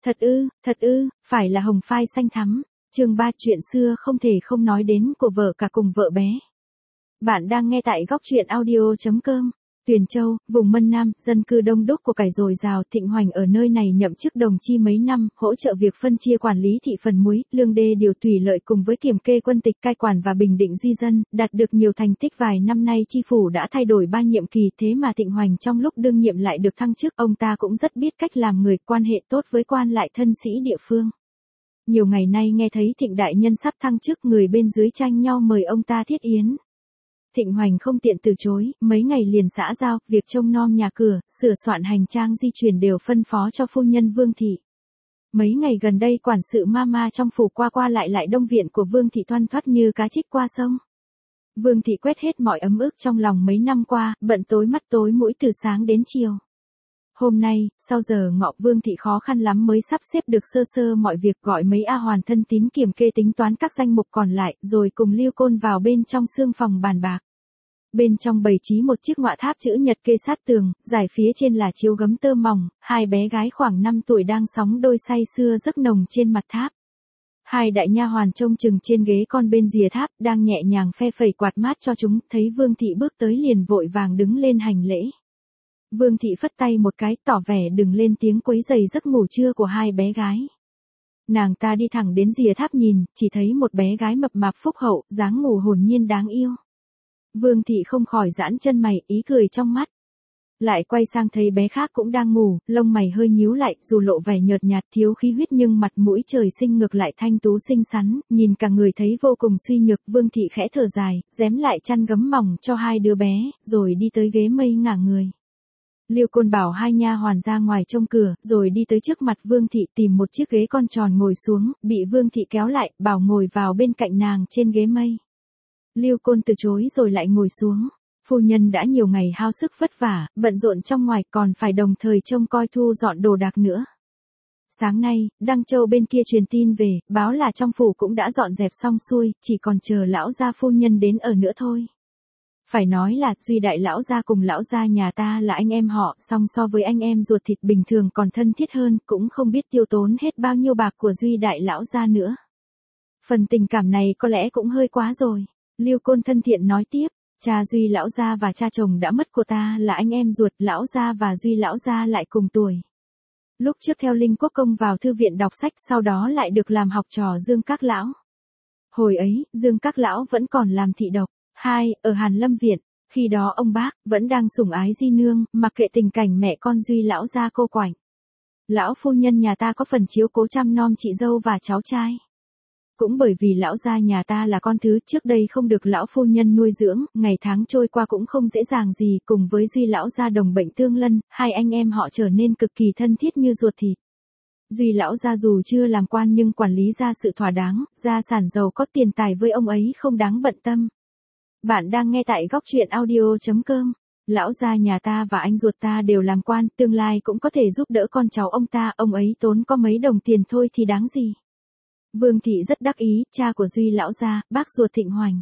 Thật ư, phải là hồng phai xanh thắm. Chương 3 chuyện xưa không thể không nói đến của vợ cả cùng vợ bé. Bạn đang nghe tại góc truyện audio.com. Tuyền Châu, vùng Mân Nam, dân cư đông đúc của cải dồi dào. Thịnh Hoành ở nơi này nhậm chức đồng chi mấy năm, hỗ trợ việc phân chia quản lý thị phần muối, lương đê điều thủy lợi cùng với kiểm kê quân tịch cai quản và bình định di dân, đạt được nhiều thành tích. Vài năm nay chi phủ đã thay đổi 3 nhiệm kỳ, thế mà Thịnh Hoành trong lúc đương nhiệm lại được thăng chức. Ông ta cũng rất biết cách làm người, quan hệ tốt với quan lại thân sĩ địa phương. Nhiều ngày nay nghe thấy Thịnh đại nhân sắp thăng chức, người bên dưới tranh nhau mời ông ta thiết yến. Thịnh Hoành không tiện từ chối, mấy ngày liền xã giao, việc trông nom nhà cửa, sửa soạn hành trang di chuyển đều phân phó cho phu nhân Vương Thị. Mấy ngày gần đây quản sự mama trong phủ qua qua lại đông viện của Vương Thị thoăn thoắt như cá trích qua sông. Vương Thị quét hết mọi ấm ức trong lòng mấy năm qua, bận tối mắt tối mũi từ sáng đến chiều. Hôm nay, sau giờ ngọ, Vương Thị khó khăn lắm mới sắp xếp được sơ sơ mọi việc, gọi mấy A hoàn thân tín kiểm kê tính toán các danh mục còn lại, rồi cùng Lưu Côn vào bên trong sương phòng bàn bạc. Bên trong bày trí một chiếc ngọa tháp chữ nhật kê sát tường, giải phía trên là chiếu gấm tơ mỏng, hai bé gái khoảng 5 tuổi đang sóng đôi say sưa giấc nồng trên mặt tháp. Hai đại nha hoàn trông chừng trên ghế con bên rìa tháp, đang nhẹ nhàng phe phẩy quạt mát cho chúng, thấy Vương Thị bước tới liền vội vàng đứng lên hành lễ. Vương Thị phất tay một cái, tỏ vẻ đừng lên tiếng quấy rầy giấc ngủ trưa của hai bé gái. Nàng ta đi thẳng đến rìa tháp nhìn, chỉ thấy một bé gái mập mạp phúc hậu, dáng ngủ hồn nhiên đáng yêu. Vương Thị không khỏi giãn chân mày, ý cười trong mắt. Lại quay sang thấy bé khác cũng đang ngủ, lông mày hơi nhíu lại, dù lộ vẻ nhợt nhạt thiếu khí huyết nhưng mặt mũi trời sinh ngược lại thanh tú xinh xắn, nhìn cả người thấy vô cùng suy nhược. Vương Thị khẽ thở dài, rém lại chăn gấm mỏng cho hai đứa bé, rồi đi tới ghế mây ngả người. Lưu Côn bảo hai nha hoàn ra ngoài trông cửa, rồi đi tới trước mặt Vương Thị tìm một chiếc ghế con tròn ngồi xuống, bị Vương Thị kéo lại, bảo ngồi vào bên cạnh nàng trên ghế mây. Lưu Côn từ chối rồi lại ngồi xuống. Phu nhân đã nhiều ngày hao sức vất vả, bận rộn trong ngoài, còn phải đồng thời trông coi thu dọn đồ đạc nữa. Sáng nay, Đăng Châu bên kia truyền tin về, báo là trong phủ cũng đã dọn dẹp xong xuôi, chỉ còn chờ lão gia phu nhân đến ở nữa thôi. Phải nói là Duy đại lão gia cùng lão gia nhà ta là anh em họ, song so với anh em ruột thịt bình thường còn thân thiết hơn, cũng không biết tiêu tốn hết bao nhiêu bạc của Duy đại lão gia nữa. Phần tình cảm này có lẽ cũng hơi quá rồi. Lưu Côn thân thiện nói tiếp, cha Duy lão gia và cha chồng đã mất của ta là anh em ruột, lão gia và Duy lão gia lại cùng tuổi. Lúc trước theo Linh Quốc Công vào thư viện đọc sách, sau đó lại được làm học trò Dương Các lão. Hồi ấy, Dương Các lão vẫn còn làm thị độc. Ở Hàn Lâm viện, khi đó ông bác vẫn đang sủng ái di nương, mặc kệ tình cảnh mẹ con Duy lão gia cô quạnh. Lão phu nhân nhà ta có phần chiếu cố chăm nom chị dâu và cháu trai. Cũng bởi vì lão gia nhà ta là con thứ trước đây không được lão phu nhân nuôi dưỡng, ngày tháng trôi qua cũng không dễ dàng gì, cùng với Duy lão gia đồng bệnh tương lân, hai anh em họ trở nên cực kỳ thân thiết như ruột thịt. Duy lão gia dù chưa làm quan nhưng quản lý gia sự thỏa đáng, gia sản giàu có tiền tài với ông ấy không đáng bận tâm. Bạn đang nghe tại góc truyện audio.com. Lão gia nhà ta và anh ruột ta đều làm quan, tương lai cũng có thể giúp đỡ con cháu ông ta, ông ấy tốn có mấy đồng tiền thôi thì đáng gì. Vương Thị rất đắc ý, cha của Duy lão gia, bác ruột Thịnh Hoành.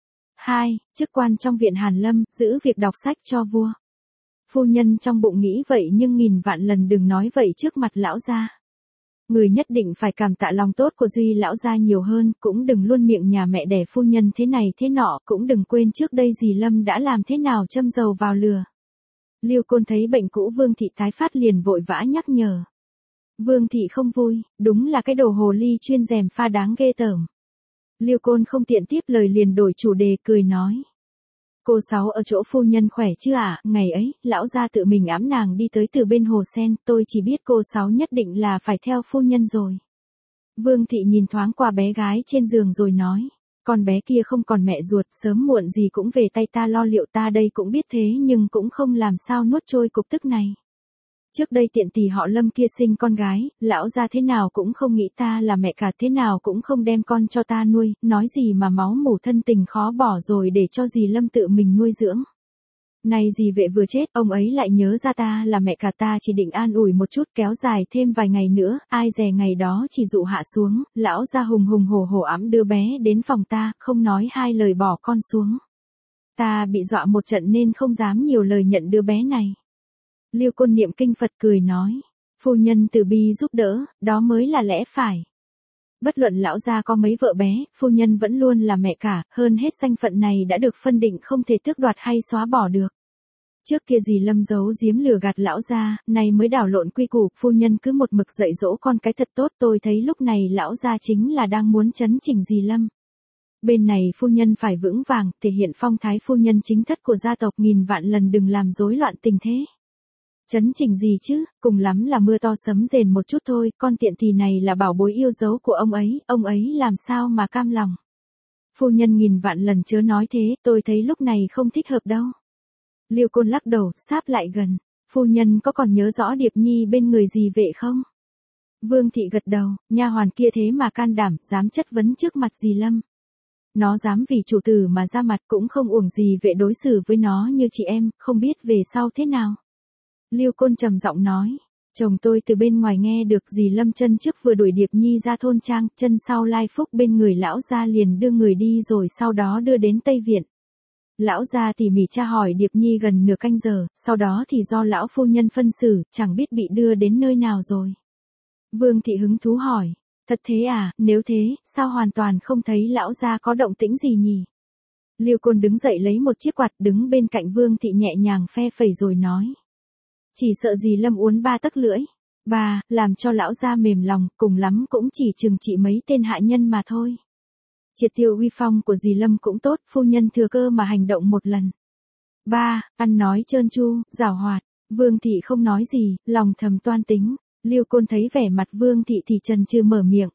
Chức quan trong viện Hàn Lâm, giữ việc đọc sách cho vua. Phu nhân trong bụng nghĩ vậy nhưng nghìn vạn lần đừng nói vậy trước mặt lão gia. Người nhất định phải cảm tạ lòng tốt của Duy lão gia nhiều hơn, cũng đừng luôn miệng nhà mẹ đẻ phu nhân thế này thế nọ, cũng đừng quên trước đây dì Lâm đã làm thế nào châm dầu vào lửa. Lưu Côn thấy bệnh cũ Vương Thị tái phát liền vội vã nhắc nhở. Vương Thị không vui, đúng là cái đồ hồ ly chuyên gièm pha đáng ghê tởm. Lưu Côn không tiện tiếp lời liền đổi chủ đề cười nói. Cô Sáu ở chỗ phu nhân khỏe chứ ạ? Ngày ấy, lão gia tự mình ẵm nàng đi tới từ bên hồ sen, tôi chỉ biết cô Sáu nhất định là phải theo phu nhân rồi. Vương Thị nhìn thoáng qua bé gái trên giường rồi nói, con bé kia không còn mẹ ruột, sớm muộn gì cũng về tay ta lo liệu, ta đây cũng biết thế nhưng cũng không làm sao nuốt trôi cục tức này. Trước đây tiện tỷ họ Lâm kia sinh con gái, lão gia thế nào cũng không nghĩ ta là mẹ cả, thế nào cũng không đem con cho ta nuôi, nói gì mà máu mủ thân tình khó bỏ rồi để cho dì Lâm tự mình nuôi dưỡng. Này dì vệ vừa chết, ông ấy lại nhớ ra ta là mẹ cả, ta chỉ định an ủi một chút kéo dài thêm vài ngày nữa, ai dè ngày đó chỉ dụ hạ xuống, lão gia hùng hùng hổ hổ ẵm đứa bé đến phòng ta, không nói hai lời bỏ con xuống. Ta bị dọa một trận nên không dám nhiều lời nhận đứa bé này. Lưu Côn niệm kinh Phật cười nói, Phu nhân từ bi giúp đỡ, đó mới là lẽ phải. Bất luận lão gia có mấy vợ bé, phu nhân vẫn luôn là mẹ cả, hơn hết danh phận này đã được phân định không thể tước đoạt hay xóa bỏ được. Trước kia dì Lâm giấu giếm lừa gạt lão gia, nay mới đảo lộn quy củ, phu nhân cứ một mực dạy dỗ con cái thật tốt, tôi thấy lúc này lão gia chính là đang muốn chấn chỉnh dì Lâm. Bên này phu nhân phải vững vàng, thể hiện phong thái phu nhân chính thất của gia tộc, nghìn vạn lần đừng làm rối loạn tình thế. Chấn chỉnh gì chứ, cùng lắm là mưa to sấm rền một chút thôi, con tiện tỳ này là bảo bối yêu dấu của ông ấy làm sao mà cam lòng. Phu nhân nghìn vạn lần chớ nói thế, tôi thấy lúc này không thích hợp đâu. Liêu Côn lắc đầu, sáp lại gần, phu nhân có còn nhớ rõ Điệp Nhi bên người gì vệ không? Vương thị gật đầu, nha hoàn kia thế mà can đảm, dám chất vấn trước mặt dì Lâm. Nó dám vì chủ tử mà ra mặt, cũng không uổng gì vệ đối xử với nó như chị em, không biết về sau thế nào. Liêu Côn trầm giọng nói, chồng tôi từ bên ngoài nghe được dì Lâm chân trước vừa đuổi Điệp Nhi ra thôn trang, chân sau lai phúc bên người lão gia liền đưa người đi rồi sau đó đưa đến Tây Viện. Lão gia tỉ mỉ tra hỏi Điệp Nhi gần nửa canh giờ, sau đó thì do lão phu nhân phân xử, chẳng biết bị đưa đến nơi nào rồi. Vương thị hứng thú hỏi, thật thế à, nếu thế, sao hoàn toàn không thấy lão gia có động tĩnh gì nhỉ? Liêu Côn đứng dậy lấy một chiếc quạt đứng bên cạnh Vương thị nhẹ nhàng phe phẩy rồi nói. Chỉ sợ dì Lâm uốn 3 tấc lưỡi. Bà, làm cho lão gia mềm lòng, cùng lắm cũng chỉ trừng trị mấy tên hạ nhân mà thôi. Triệt tiêu uy phong của dì Lâm cũng tốt, phu nhân thừa cơ mà hành động một lần. Ba, ăn nói trơn tru, giảo hoạt. Vương thị không nói gì, lòng thầm toan tính. Liêu Côn thấy vẻ mặt Vương thị thì chần chừ mở miệng.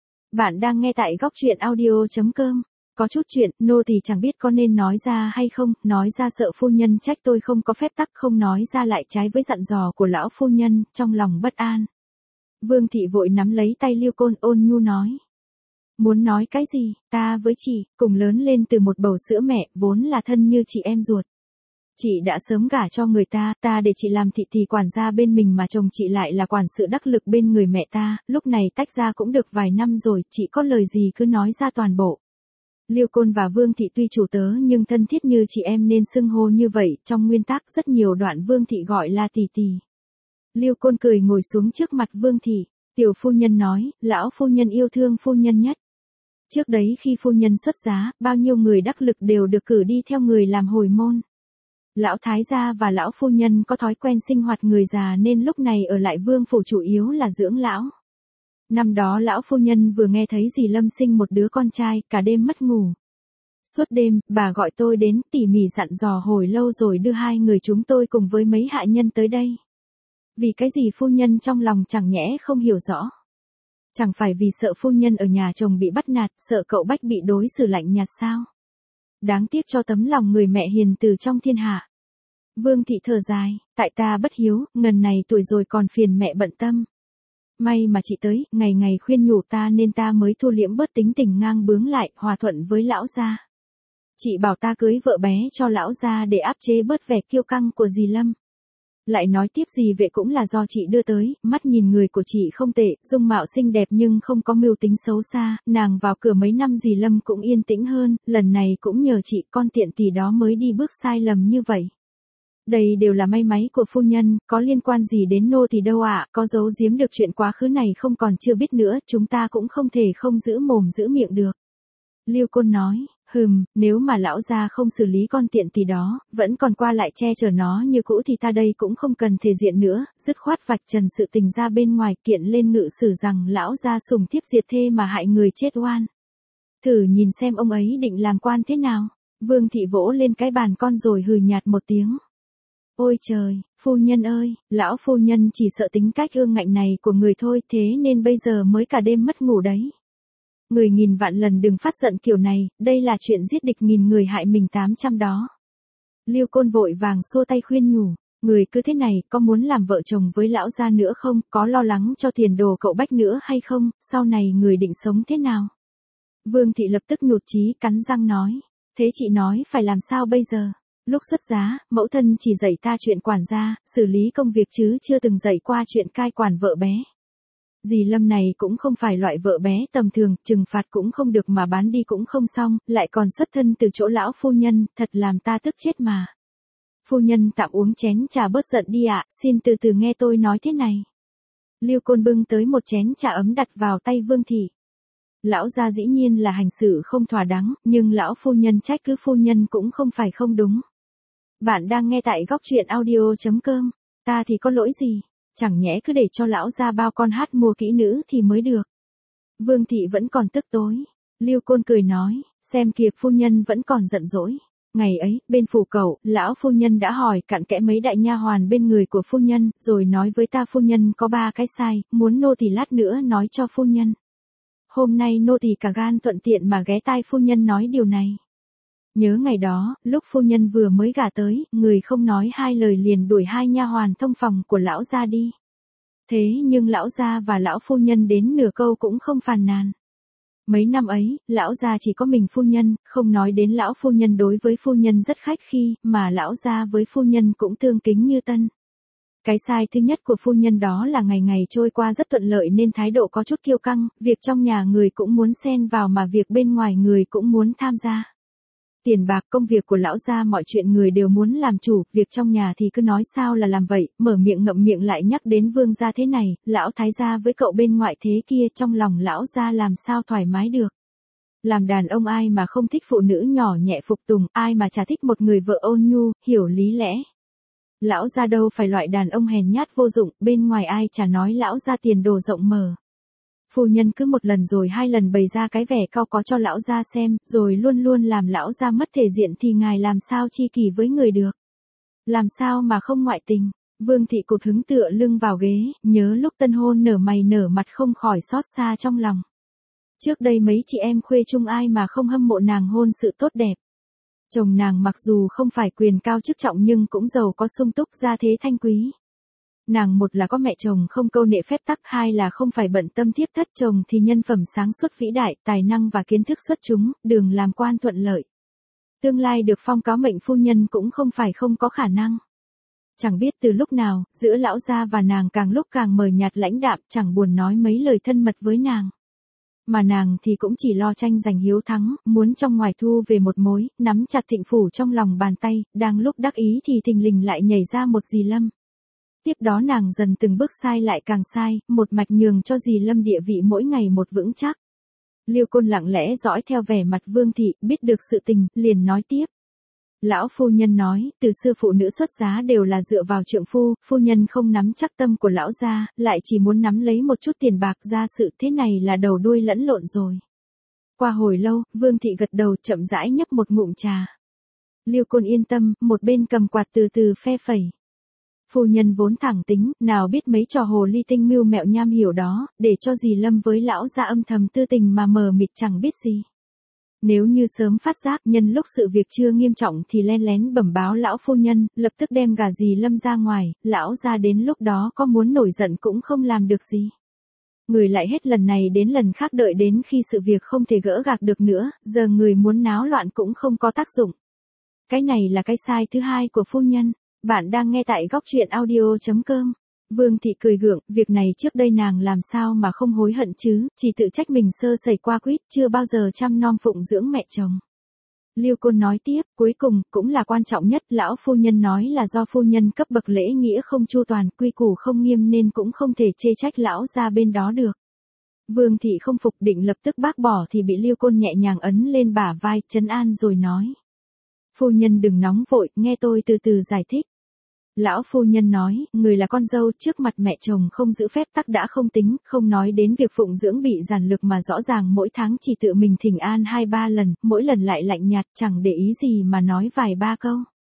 Bạn đang nghe tại góc truyện audio.com. Có chút chuyện, nô thì chẳng biết có nên nói ra hay không, nói ra sợ phu nhân trách tôi không có phép tắc, không nói ra lại trái với dặn dò của lão phu nhân, trong lòng bất an. Vương thị vội nắm lấy tay Liêu Côn ôn nhu nói. Muốn nói cái gì, ta với chị, cùng lớn lên từ một bầu sữa mẹ, vốn là thân như chị em ruột. Chị đã sớm gả cho người ta để chị làm thị thì quản gia bên mình mà chồng chị lại là quản sự đắc lực bên người mẹ ta, lúc này tách ra cũng được vài năm rồi, chị có lời gì cứ nói ra toàn bộ. Liêu Côn và Vương thị tuy chủ tớ nhưng thân thiết như chị em nên xưng hô như vậy, trong nguyên tắc rất nhiều đoạn Vương thị gọi là tỷ tỷ. Liêu Côn cười ngồi xuống trước mặt Vương thị, tiểu phu nhân nói, lão phu nhân yêu thương phu nhân nhất. Trước đấy khi phu nhân xuất giá, bao nhiêu người đắc lực đều được cử đi theo người làm hồi môn. Lão thái gia và lão phu nhân có thói quen sinh hoạt người già nên lúc này ở lại vương phủ chủ yếu là dưỡng lão. Năm đó lão phu nhân vừa nghe thấy dì Lâm sinh một đứa con trai, cả đêm mất ngủ. Suốt đêm, bà gọi tôi đến, tỉ mỉ dặn dò hồi lâu rồi đưa hai người chúng tôi cùng với mấy hạ nhân tới đây. Vì cái gì phu nhân trong lòng chẳng nhẽ không hiểu rõ. Chẳng phải vì sợ phu nhân ở nhà chồng bị bắt nạt, sợ cậu Bách bị đối xử lạnh nhạt sao? Đáng tiếc cho tấm lòng người mẹ hiền từ trong thiên hạ. Vương thị thở dài, tại ta bất hiếu, ngần này tuổi rồi còn phiền mẹ bận tâm. May mà chị tới, ngày ngày khuyên nhủ ta nên ta mới thu liễm bớt tính tình ngang bướng lại, hòa thuận với lão gia. Chị bảo ta cưới vợ bé cho lão gia để áp chế bớt vẻ kiêu căng của dì Lâm. Lại nói tiếp dì vệ cũng là do chị đưa tới, mắt nhìn người của chị không tệ, dung mạo xinh đẹp nhưng không có mưu tính xấu xa, nàng vào cửa mấy năm dì Lâm cũng yên tĩnh hơn, lần này cũng nhờ chị con tiện tỷ đó mới đi bước sai lầm như vậy. Đây đều là may máy của phu nhân, có liên quan gì đến nô thì đâu ạ, có giấu giếm được chuyện quá khứ này không còn chưa biết nữa, chúng ta cũng không thể không giữ mồm giữ miệng được. Liêu Côn nói, nếu mà lão gia không xử lý con tiện tỷ đó, vẫn còn qua lại che chở nó như cũ thì ta đây cũng không cần thể diện nữa, dứt khoát vạch trần sự tình ra bên ngoài, kiện lên ngự sử rằng lão gia sủng thiếp diệt thê mà hại người chết oan. Thử nhìn xem ông ấy định làm quan thế nào. Vương thị vỗ lên cái bàn con rồi hừ nhạt một tiếng. Ôi trời, phu nhân ơi, lão phu nhân chỉ sợ tính cách ương ngạnh này của người thôi, thế nên bây giờ mới cả đêm mất ngủ đấy. Người nghìn vạn lần đừng phát giận kiểu này, đây là chuyện giết địch nghìn người hại mình 800 đó. Liêu Côn vội vàng xua tay khuyên nhủ, người cứ thế này, có muốn làm vợ chồng với lão gia nữa không, có lo lắng cho tiền đồ cậu Bách nữa hay không, sau này người định sống thế nào? Vương thị lập tức nhụt chí cắn răng nói, thế chị nói phải làm sao bây giờ? Lúc xuất giá, mẫu thân chỉ dạy ta chuyện quản gia, xử lý công việc chứ chưa từng dạy qua chuyện cai quản vợ bé. Dì Lâm này cũng không phải loại vợ bé tầm thường, trừng phạt cũng không được mà bán đi cũng không xong, lại còn xuất thân từ chỗ lão phu nhân, thật làm ta tức chết mà. Phu nhân tạm uống chén trà bớt giận đi ạ, xin từ từ nghe tôi nói thế này. Lưu Côn bưng tới một chén trà ấm đặt vào tay Vương Thị. Lão gia dĩ nhiên là hành sự không thỏa đáng, nhưng lão phu nhân trách cứ phu nhân cũng không phải không đúng. Bạn đang nghe tại góc truyện audio.com, ta thì có lỗi gì, chẳng nhẽ cứ để cho lão gia bao con hát mua kỹ nữ thì mới được. Vương Thị vẫn còn tức tối. Lưu Côn cười nói, xem kìa phu nhân vẫn còn giận dỗi. Ngày ấy, bên phủ cẩu, lão phu nhân đã hỏi cặn kẽ mấy đại nha hoàn bên người của phu nhân, rồi nói với ta phu nhân có 3 cái sai, muốn nô tỳ lát nữa nói cho phu nhân. Hôm nay nô tỳ cả gan thuận tiện mà ghé tai phu nhân nói điều này. Nhớ ngày đó, lúc phu nhân vừa mới gả tới, người không nói 2 lời liền đuổi 2 nha hoàn thông phòng của lão gia đi. Thế nhưng lão gia và lão phu nhân đến nửa câu cũng không phàn nàn. Mấy năm ấy, lão gia chỉ có mình phu nhân, không nói đến lão phu nhân đối với phu nhân rất khách khi, mà lão gia với phu nhân cũng tương kính như tân. Cái sai thứ nhất của phu nhân đó là ngày ngày trôi qua rất thuận lợi nên thái độ có chút kiêu căng, việc trong nhà người cũng muốn xen vào mà việc bên ngoài người cũng muốn tham gia. Tiền bạc công việc của lão gia mọi chuyện người đều muốn làm chủ, việc trong nhà thì cứ nói sao là làm vậy, mở miệng ngậm miệng lại nhắc đến Vương gia thế này, lão thái gia với cậu bên ngoại thế kia, trong lòng lão gia làm sao thoải mái được. Làm đàn ông ai mà không thích phụ nữ nhỏ nhẹ phục tùng, ai mà chả thích một người vợ ôn nhu, hiểu lý lẽ. Lão gia đâu phải loại đàn ông hèn nhát vô dụng, bên ngoài ai chả nói lão gia tiền đồ rộng mở. Phu nhân cứ một lần rồi 2 lần bày ra cái vẻ cao có cho lão gia xem, rồi luôn luôn làm lão gia mất thể diện thì ngài làm sao chi kỷ với người được. Làm sao mà không ngoại tình. Vương Thị cụt hứng tựa lưng vào ghế, nhớ lúc tân hôn nở mày nở mặt không khỏi xót xa trong lòng. Trước đây mấy chị em khuê chung ai mà không hâm mộ nàng hôn sự tốt đẹp. Chồng nàng mặc dù không phải quyền cao chức trọng nhưng cũng giàu có sung túc gia thế thanh quý. Nàng một là có mẹ chồng không câu nệ phép tắc, 2 là không phải bận tâm thiếp thất, chồng thì nhân phẩm sáng suốt vĩ đại, tài năng và kiến thức xuất chúng, đường làm quan thuận lợi. Tương lai được phong cáo mệnh phu nhân cũng không phải không có khả năng. Chẳng biết từ lúc nào, giữa lão gia và nàng càng lúc càng mờ nhạt lãnh đạm, chẳng buồn nói mấy lời thân mật với nàng. Mà nàng thì cũng chỉ lo tranh giành hiếu thắng, muốn trong ngoài thu về một mối, nắm chặt thịnh phủ trong lòng bàn tay, đang lúc đắc ý thì thình lình lại nhảy ra một dì Lâm. Tiếp đó nàng dần từng bước sai lại càng sai, một mạch nhường cho dì Lâm địa vị mỗi ngày một vững chắc. Lưu Côn lặng lẽ dõi theo vẻ mặt Vương Thị, biết được sự tình, liền nói tiếp. Lão phu nhân nói, từ xưa phụ nữ xuất giá đều là dựa vào trượng phu nhân không nắm chắc tâm của lão gia, lại chỉ muốn nắm lấy một chút tiền bạc, ra sự thế này là đầu đuôi lẫn lộn rồi. Qua hồi lâu, Vương Thị gật đầu chậm rãi nhấp một ngụm trà. Lưu Côn yên tâm, một bên cầm quạt từ từ phe phẩy. Phu nhân vốn thẳng tính, nào biết mấy trò hồ ly tinh mưu mẹo nham hiểu đó, để cho dì Lâm với lão gia âm thầm tư tình mà mờ mịt chẳng biết gì. Nếu như sớm phát giác, nhân lúc sự việc chưa nghiêm trọng thì len lén bẩm báo lão phu nhân, lập tức đem gả dì Lâm ra ngoài, lão gia đến lúc đó có muốn nổi giận cũng không làm được gì. Người lại hết lần này đến lần khác đợi đến khi sự việc không thể gỡ gạc được nữa, giờ người muốn náo loạn cũng không có tác dụng. Cái này là cái sai thứ 2 của phu nhân. Bạn đang nghe tại góc truyện audio.com. Vương Thị cười gượng, việc này trước đây nàng làm sao mà không hối hận chứ, chỉ tự trách mình sơ sẩy qua quýt, chưa bao giờ chăm nom phụng dưỡng mẹ chồng. Lưu Côn nói tiếp, cuối cùng, cũng là quan trọng nhất, lão phu nhân nói là do phu nhân cấp bậc lễ nghĩa không chu toàn, quy củ không nghiêm nên cũng không thể chê trách lão gia bên đó được. Vương Thị không phục định lập tức bác bỏ thì bị Lưu Côn nhẹ nhàng ấn lên bả vai, trấn an rồi nói. Phu nhân đừng nóng vội, nghe tôi từ từ giải thích. Lão phu nhân nói, người là con dâu trước mặt mẹ chồng không giữ phép tắc đã không tính, không nói đến việc phụng dưỡng bị giản lược mà rõ ràng mỗi tháng chỉ tự mình thỉnh an 2-3 lần, mỗi lần lại lạnh nhạt chẳng để ý gì mà nói vài ba câu.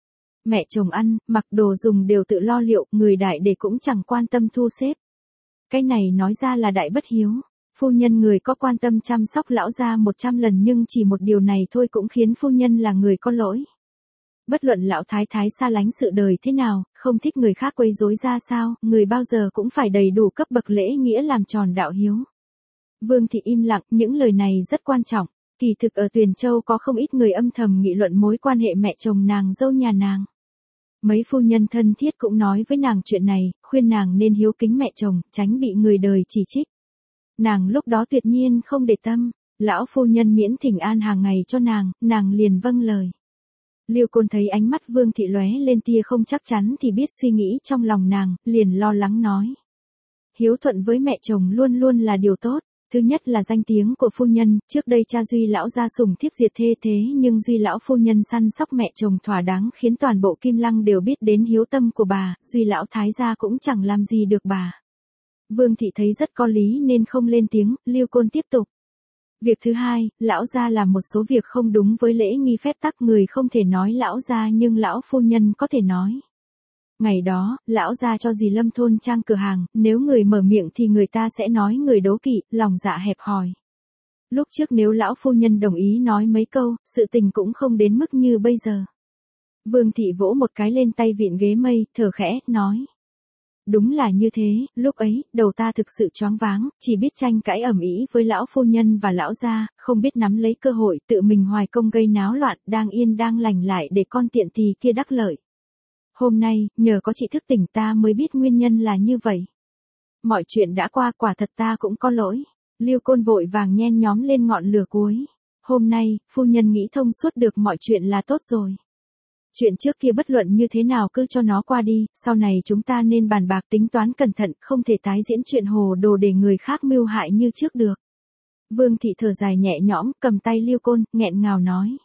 Mẹ chồng ăn, mặc đồ dùng đều tự lo liệu, người đại để cũng chẳng quan tâm thu xếp. Cái này nói ra là đại bất hiếu. Phu nhân người có quan tâm chăm sóc lão gia 100 lần nhưng chỉ một điều này thôi cũng khiến phu nhân là người có lỗi. Bất luận lão thái thái xa lánh sự đời thế nào, không thích người khác quấy rối ra sao, người bao giờ cũng phải đầy đủ cấp bậc lễ nghĩa làm tròn đạo hiếu. Vương Thị im lặng, những lời này rất quan trọng. Kỳ thực ở Tuyền Châu có không ít người âm thầm nghị luận mối quan hệ mẹ chồng nàng dâu nhà nàng. Mấy phu nhân thân thiết cũng nói với nàng chuyện này, khuyên nàng nên hiếu kính mẹ chồng, tránh bị người đời chỉ trích. Nàng lúc đó tuyệt nhiên không để tâm, lão phu nhân miễn thỉnh an hàng ngày cho nàng liền vâng lời. Lưu Côn thấy ánh mắt Vương Thị lóe lên tia không chắc chắn thì biết suy nghĩ trong lòng nàng, liền lo lắng nói. hiếu thuận với mẹ chồng luôn luôn là điều tốt. Thứ nhất là danh tiếng của phu nhân, trước đây cha Duy lão gia sủng thiếp diệt thê thế nhưng Duy lão phu nhân săn sóc mẹ chồng thỏa đáng khiến toàn bộ Kim Lăng đều biết đến hiếu tâm của bà, Duy lão thái gia cũng chẳng làm gì được bà. Vương thị thấy rất có lý nên không lên tiếng, Lưu Côn tiếp tục. Việc thứ hai, lão gia làm một số việc không đúng với lễ nghi phép tắc, người không thể nói lão gia nhưng lão phu nhân có thể nói. Ngày đó, lão gia cho dì Lâm thôn trang cửa hàng, nếu người mở miệng thì người ta sẽ nói người đố kỵ, lòng dạ hẹp hòi. Lúc trước nếu lão phu nhân đồng ý nói mấy câu, sự tình cũng không đến mức như bây giờ. Vương thị vỗ một cái lên tay vịn ghế mây, thở khẽ, nói. Đúng là như thế, lúc ấy, đầu ta thực sự choáng váng, chỉ biết tranh cãi ầm ĩ với lão phu nhân và lão gia, không biết nắm lấy cơ hội tự mình hoài công gây náo loạn, đang yên đang lành lại để con tiện tỳ kia đắc lợi. Hôm nay, nhờ có chị thức tỉnh ta mới biết nguyên nhân là như vậy. Mọi chuyện đã qua, quả thật ta cũng có lỗi. Lưu Côn vội vàng nhen nhóm lên ngọn lửa cuối. Hôm nay, phu nhân nghĩ thông suốt được mọi chuyện là tốt rồi. Chuyện trước kia bất luận như thế nào cứ cho nó qua đi, sau này chúng ta nên bàn bạc tính toán cẩn thận, không thể tái diễn chuyện hồ đồ để người khác mưu hại như trước được. Vương thị thở dài nhẹ nhõm, cầm tay Lưu Côn, nghẹn ngào nói.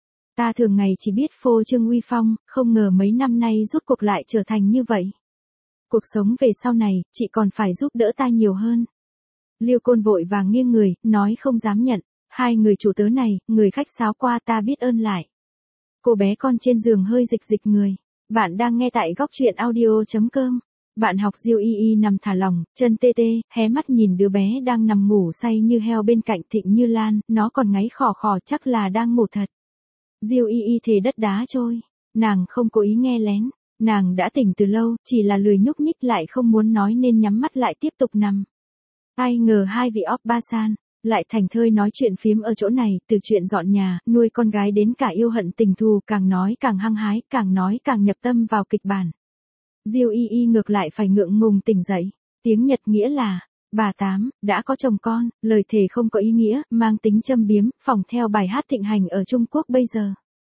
Ta thường ngày chỉ biết phô trương uy phong, không ngờ mấy năm nay rút cuộc lại trở thành như vậy. Cuộc sống về sau này, chị còn phải giúp đỡ ta nhiều hơn. Lưu Côn vội vàng nghiêng người, nói không dám nhận. Hai người chủ tớ này, người khách sáo qua ta biết ơn lại. Cô bé con trên giường hơi dịch dịch người. Bạn đang nghe tại góc truyện audio.com. Bạn học Diêu Y Y nằm thả lỏng, chân tê tê, hé mắt nhìn đứa bé đang nằm ngủ say như heo bên cạnh Thịnh Như Lan, nó còn ngáy khò khò chắc là đang ngủ thật. Diêu Y Y thề đất đá trôi. Nàng không cố ý nghe lén. Nàng đã tỉnh từ lâu, chỉ là lười nhúc nhích lại không muốn nói nên nhắm mắt lại tiếp tục nằm. Ai ngờ hai vị óc ba san lại thành thơi nói chuyện phím ở chỗ này, từ chuyện dọn nhà, nuôi con gái đến cả yêu hận tình thù, càng nói càng hăng hái, càng nói càng nhập tâm vào kịch bản. Diêu Y Y ngược lại phải ngượng ngùng tỉnh dậy. Tiếng Nhật nghĩa là, bà Tám, đã có chồng con, lời thề không có ý nghĩa, mang tính châm biếm, phỏng theo bài hát thịnh hành ở Trung Quốc bây giờ.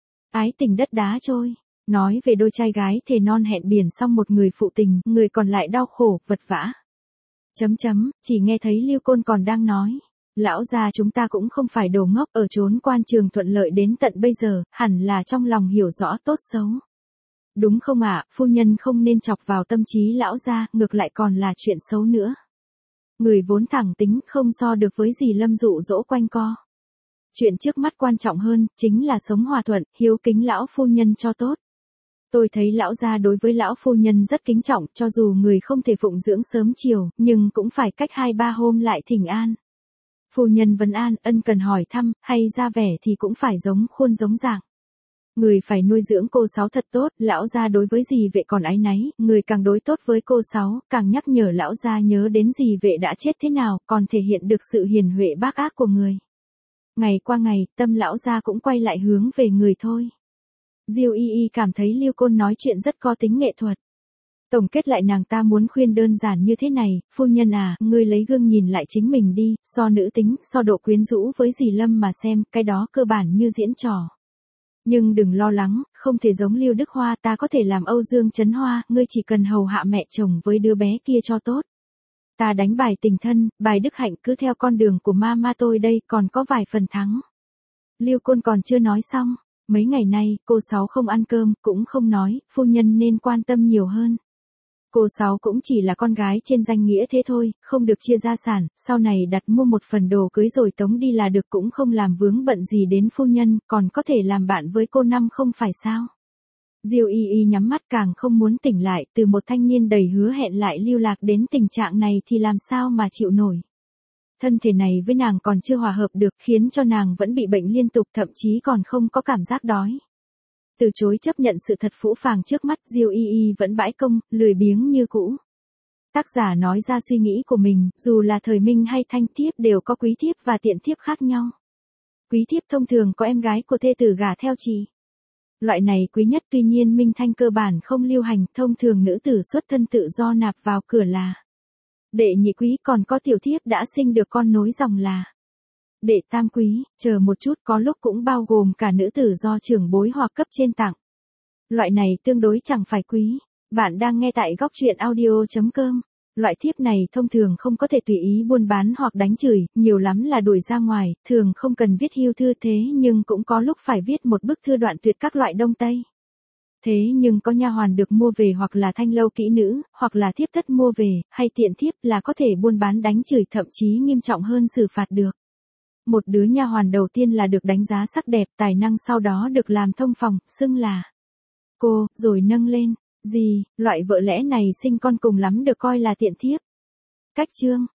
Ái tình đất đá trôi. Nói về đôi trai gái thề non hẹn biển xong một người phụ tình, người còn lại đau khổ, vật vã. Chỉ nghe thấy Lưu Côn còn đang nói. Lão gia chúng ta cũng không phải đồ ngốc, ở chốn quan trường thuận lợi đến tận bây giờ, hẳn là trong lòng hiểu rõ tốt xấu. Đúng không ạ, phu nhân không nên chọc vào tâm trí lão gia, ngược lại còn là chuyện xấu nữa. Người vốn thẳng tính không so được với dì Lâm dụ dỗ quanh co. Chuyện trước mắt quan trọng hơn, chính là sống hòa thuận, hiếu kính lão phu nhân cho tốt. Tôi thấy lão gia đối với lão phu nhân rất kính trọng, cho dù người không thể phụng dưỡng sớm chiều, nhưng cũng phải cách 2-3 hôm lại thỉnh an. Phu nhân vấn an, ân cần hỏi thăm, hay ra vẻ thì cũng phải giống khuôn giống dạng. Người phải nuôi dưỡng cô Sáu thật tốt, lão gia đối với dì vệ còn áy náy, người càng đối tốt với cô Sáu, càng nhắc nhở lão gia nhớ đến dì vệ đã chết thế nào, còn thể hiện được sự hiền huệ bác ác của người. Ngày qua ngày, tâm lão gia cũng quay lại hướng về người thôi. Diêu Y Y cảm thấy Lưu Côn nói chuyện rất có tính nghệ thuật. Tổng kết lại nàng ta muốn khuyên đơn giản như thế này, phu nhân à, ngươi lấy gương nhìn lại chính mình đi, so nữ tính, so độ quyến rũ với dì Lâm mà xem, cái đó cơ bản như diễn trò. Nhưng đừng lo lắng, không thể giống Lưu Đức Hoa, ta có thể làm Âu Dương Trấn Hoa, ngươi chỉ cần hầu hạ mẹ chồng với đứa bé kia cho tốt. Ta đánh bài tình thân, bài đức hạnh cứ theo con đường của mama tôi đây, còn có vài phần thắng. Lưu Côn còn chưa nói xong, mấy ngày nay, cô Sáu không ăn cơm, cũng không nói, phu nhân nên quan tâm nhiều hơn. Cô Sáu cũng chỉ là con gái trên danh nghĩa thế thôi, không được chia gia sản, sau này đặt mua một phần đồ cưới rồi tống đi là được, cũng không làm vướng bận gì đến phu nhân, còn có thể làm bạn với cô Năm không phải sao. Diêu Y Y nhắm mắt càng không muốn tỉnh lại, từ một thanh niên đầy hứa hẹn lại lưu lạc đến tình trạng này thì làm sao mà chịu nổi. Thân thể này với nàng còn chưa hòa hợp được, khiến cho nàng vẫn bị bệnh liên tục, thậm chí còn không có cảm giác đói. Từ chối chấp nhận sự thật phũ phàng trước mắt, Diêu Y Y vẫn bãi công, lười biếng như cũ. Tác giả nói ra suy nghĩ của mình, dù là thời minh hay thanh thiếp đều có quý thiếp và tiện thiếp khác nhau. Quý thiếp thông thường có em gái của thê tử gả theo chị. Loại này quý nhất, tuy nhiên minh thanh cơ bản không lưu hành, thông thường nữ tử xuất thân tự do nạp vào cửa là. Đệ nhị quý, còn có tiểu thiếp đã sinh được con nối dòng là. Đệ tam quý, chờ một chút, có lúc cũng bao gồm cả nữ tử do trưởng bối hoặc cấp trên tặng. Loại này tương đối chẳng phải quý. Bạn đang nghe tại góc truyện audio.com. Loại thiếp này thông thường không có thể tùy ý buôn bán hoặc đánh chửi, nhiều lắm là đuổi ra ngoài, thường không cần viết hưu thư thế nhưng cũng có lúc phải viết một bức thư đoạn tuyệt các loại đông tây. Thế nhưng có nha hoàn được mua về hoặc là thanh lâu kỹ nữ, hoặc là thiếp thất mua về, hay tiện thiếp là có thể buôn bán đánh chửi thậm chí nghiêm trọng hơn xử phạt được. Một đứa nha hoàn đầu tiên là được đánh giá sắc đẹp, tài năng, sau đó được làm thông phòng, xưng là cô, rồi nâng lên. Gì, loại vợ lẽ này sinh con cùng lắm được coi là tiện thiếp. Cách chương